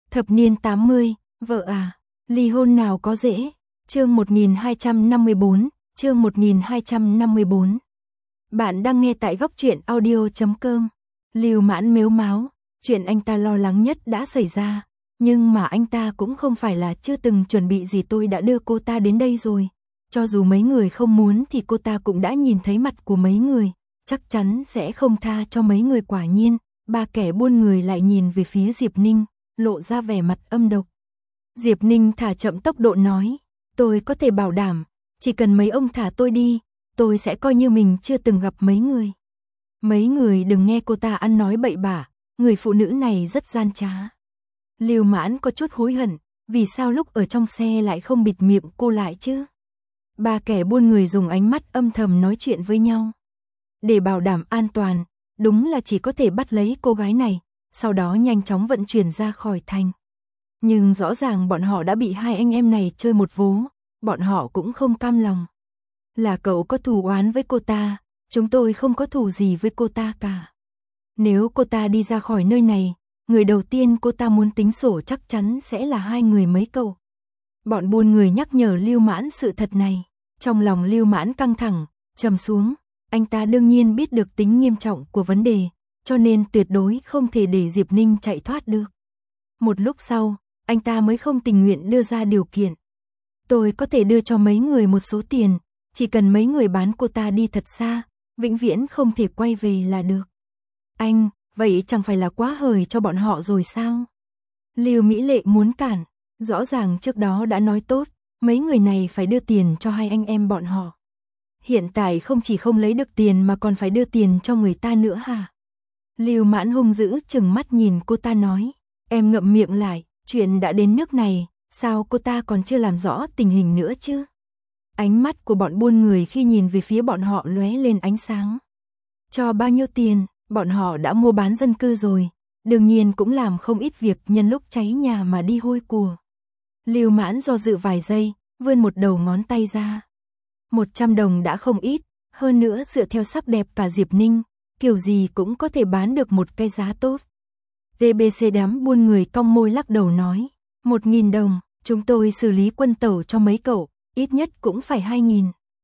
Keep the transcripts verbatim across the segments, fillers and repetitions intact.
Thập niên tám mươi, vợ à, ly hôn nào có dễ. Chương một nghìn hai trăm năm mươi bốn, chương một nghìn hai trăm năm mươi bốn. Bạn đang nghe tại góc truyện audio chấm com. Lưu Mãn mếu máo, chuyện anh ta lo lắng nhất đã xảy ra, nhưng mà anh ta cũng không phải là chưa từng chuẩn bị gì, tôi đã đưa cô ta đến đây rồi. Cho dù mấy người không muốn thì cô ta cũng đã nhìn thấy mặt của mấy người, chắc chắn sẽ không tha cho mấy người. Quả nhiên, ba kẻ buôn người lại nhìn về phía Diệp Ninh, lộ ra vẻ mặt âm độc. Diệp Ninh thả chậm tốc độ nói, tôi có thể bảo đảm, chỉ cần mấy ông thả tôi đi, tôi sẽ coi như mình chưa từng gặp mấy người. Mấy người đừng nghe cô ta ăn nói bậy bạ, người phụ nữ này rất gian trá. Lưu Mãn có chút hối hận, vì sao lúc ở trong xe lại không bịt miệng cô lại chứ? Ba kẻ buôn người dùng ánh mắt âm thầm nói chuyện với nhau. Để bảo đảm an toàn, đúng là chỉ có thể bắt lấy cô gái này, sau đó nhanh chóng vận chuyển ra khỏi thành. Nhưng rõ ràng bọn họ đã bị hai anh em này chơi một vố, bọn họ cũng không cam lòng. Là cậu có thù oán với cô ta, chúng tôi không có thù gì với cô ta cả. Nếu cô ta đi ra khỏi nơi này, người đầu tiên cô ta muốn tính sổ chắc chắn sẽ là hai người mấy cậu. Bọn buôn người nhắc nhở Lưu Mãn sự thật này, trong lòng Lưu Mãn căng thẳng, trầm xuống, anh ta đương nhiên biết được tính nghiêm trọng của vấn đề, cho nên tuyệt đối không thể để Diệp Ninh chạy thoát được. Một lúc sau, anh ta mới không tình nguyện đưa ra điều kiện. Tôi có thể đưa cho mấy người một số tiền, chỉ cần mấy người bán cô ta đi thật xa, vĩnh viễn không thể quay về là được. Anh, vậy chẳng phải là quá hời cho bọn họ rồi sao? Lưu Mỹ Lệ muốn cản, rõ ràng trước đó đã nói tốt, mấy người này phải đưa tiền cho hai anh em bọn họ. Hiện tại không chỉ không lấy được tiền mà còn phải đưa tiền cho người ta nữa hả? Lưu Mãn hung dữ chừng mắt nhìn cô ta nói, em ngậm miệng lại, chuyện đã đến nước này, sao cô ta còn chưa làm rõ tình hình nữa chứ? Ánh mắt của bọn buôn người khi nhìn về phía bọn họ lóe lên ánh sáng. Cho bao nhiêu tiền, bọn họ đã mua bán dân cư rồi, đương nhiên cũng làm không ít việc nhân lúc cháy nhà mà đi hôi của. Lưu Mãn do dự vài giây, vươn một đầu ngón tay ra. Một trăm đồng đã không ít, hơn nữa dựa theo sắc đẹp cả Diệp Ninh, kiểu gì cũng có thể bán được một cái giá tốt. tê bê xê đám buôn người cong môi lắc đầu nói, một nghìn đồng, chúng tôi xử lý quân tẩu cho mấy cậu, ít nhất cũng phải hai nghìn.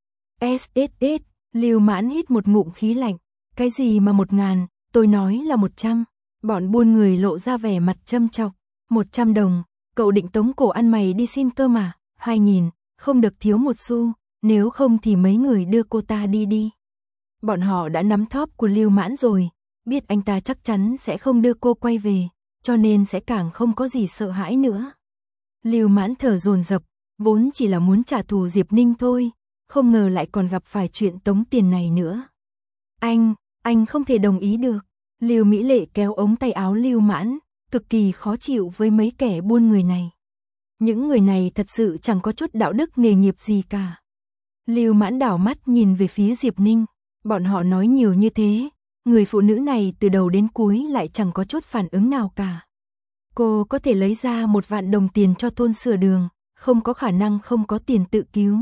ét ét ét, Lưu Mãn hít một ngụm khí lạnh, cái gì mà một ngàn, tôi nói là một trăm. Bọn buôn người lộ ra vẻ mặt châm chọc, một trăm đồng, cậu định tống cổ ăn mày đi xin cơ mà, hai nghìn, không được thiếu một xu, nếu không thì mấy người đưa cô ta đi đi. Bọn họ đã nắm thóp của Lưu Mãn rồi, biết anh ta chắc chắn sẽ không đưa cô quay về, cho nên sẽ càng không có gì sợ hãi nữa. Lưu Mãn thở dồn dập, vốn chỉ là muốn trả thù Diệp Ninh thôi, không ngờ lại còn gặp phải chuyện tống tiền này nữa. Anh, anh không thể đồng ý được. Lưu Mỹ Lệ kéo ống tay áo Lưu Mãn, cực kỳ khó chịu với mấy kẻ buôn người này. Những người này thật sự chẳng có chút đạo đức nghề nghiệp gì cả. Lưu Mãn đảo mắt nhìn về phía Diệp Ninh, bọn họ nói nhiều như thế, người phụ nữ này từ đầu đến cuối lại chẳng có chút phản ứng nào cả. Cô có thể lấy ra một vạn đồng tiền cho thôn sửa đường, không có khả năng không có tiền tự cứu.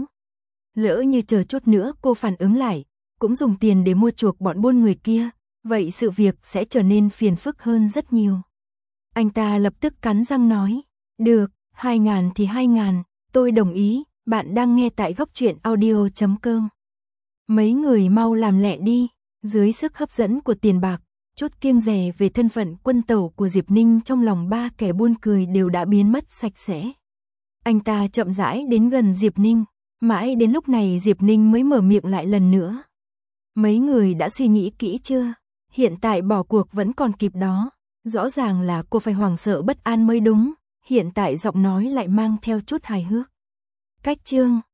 Lỡ như chờ chút nữa cô phản ứng lại, cũng dùng tiền để mua chuộc bọn buôn người kia, vậy sự việc sẽ trở nên phiền phức hơn rất nhiều. Anh ta lập tức cắn răng nói, được, hai ngàn thì hai ngàn, tôi đồng ý, bạn đang nghe tại góc truyện audio chấm com. Mấy người mau làm lẹ đi, dưới sức hấp dẫn của tiền bạc, chút kiêng dè về thân phận quân tẩu của Diệp Ninh trong lòng ba kẻ buôn cười đều đã biến mất sạch sẽ. Anh ta chậm rãi đến gần Diệp Ninh, mãi đến lúc này Diệp Ninh mới mở miệng lại lần nữa. Mấy người đã suy nghĩ kỹ chưa? Hiện tại bỏ cuộc vẫn còn kịp đó. Rõ ràng là cô phải hoảng sợ bất an mới đúng. Hiện tại giọng nói lại mang theo chút hài hước. Cách chương,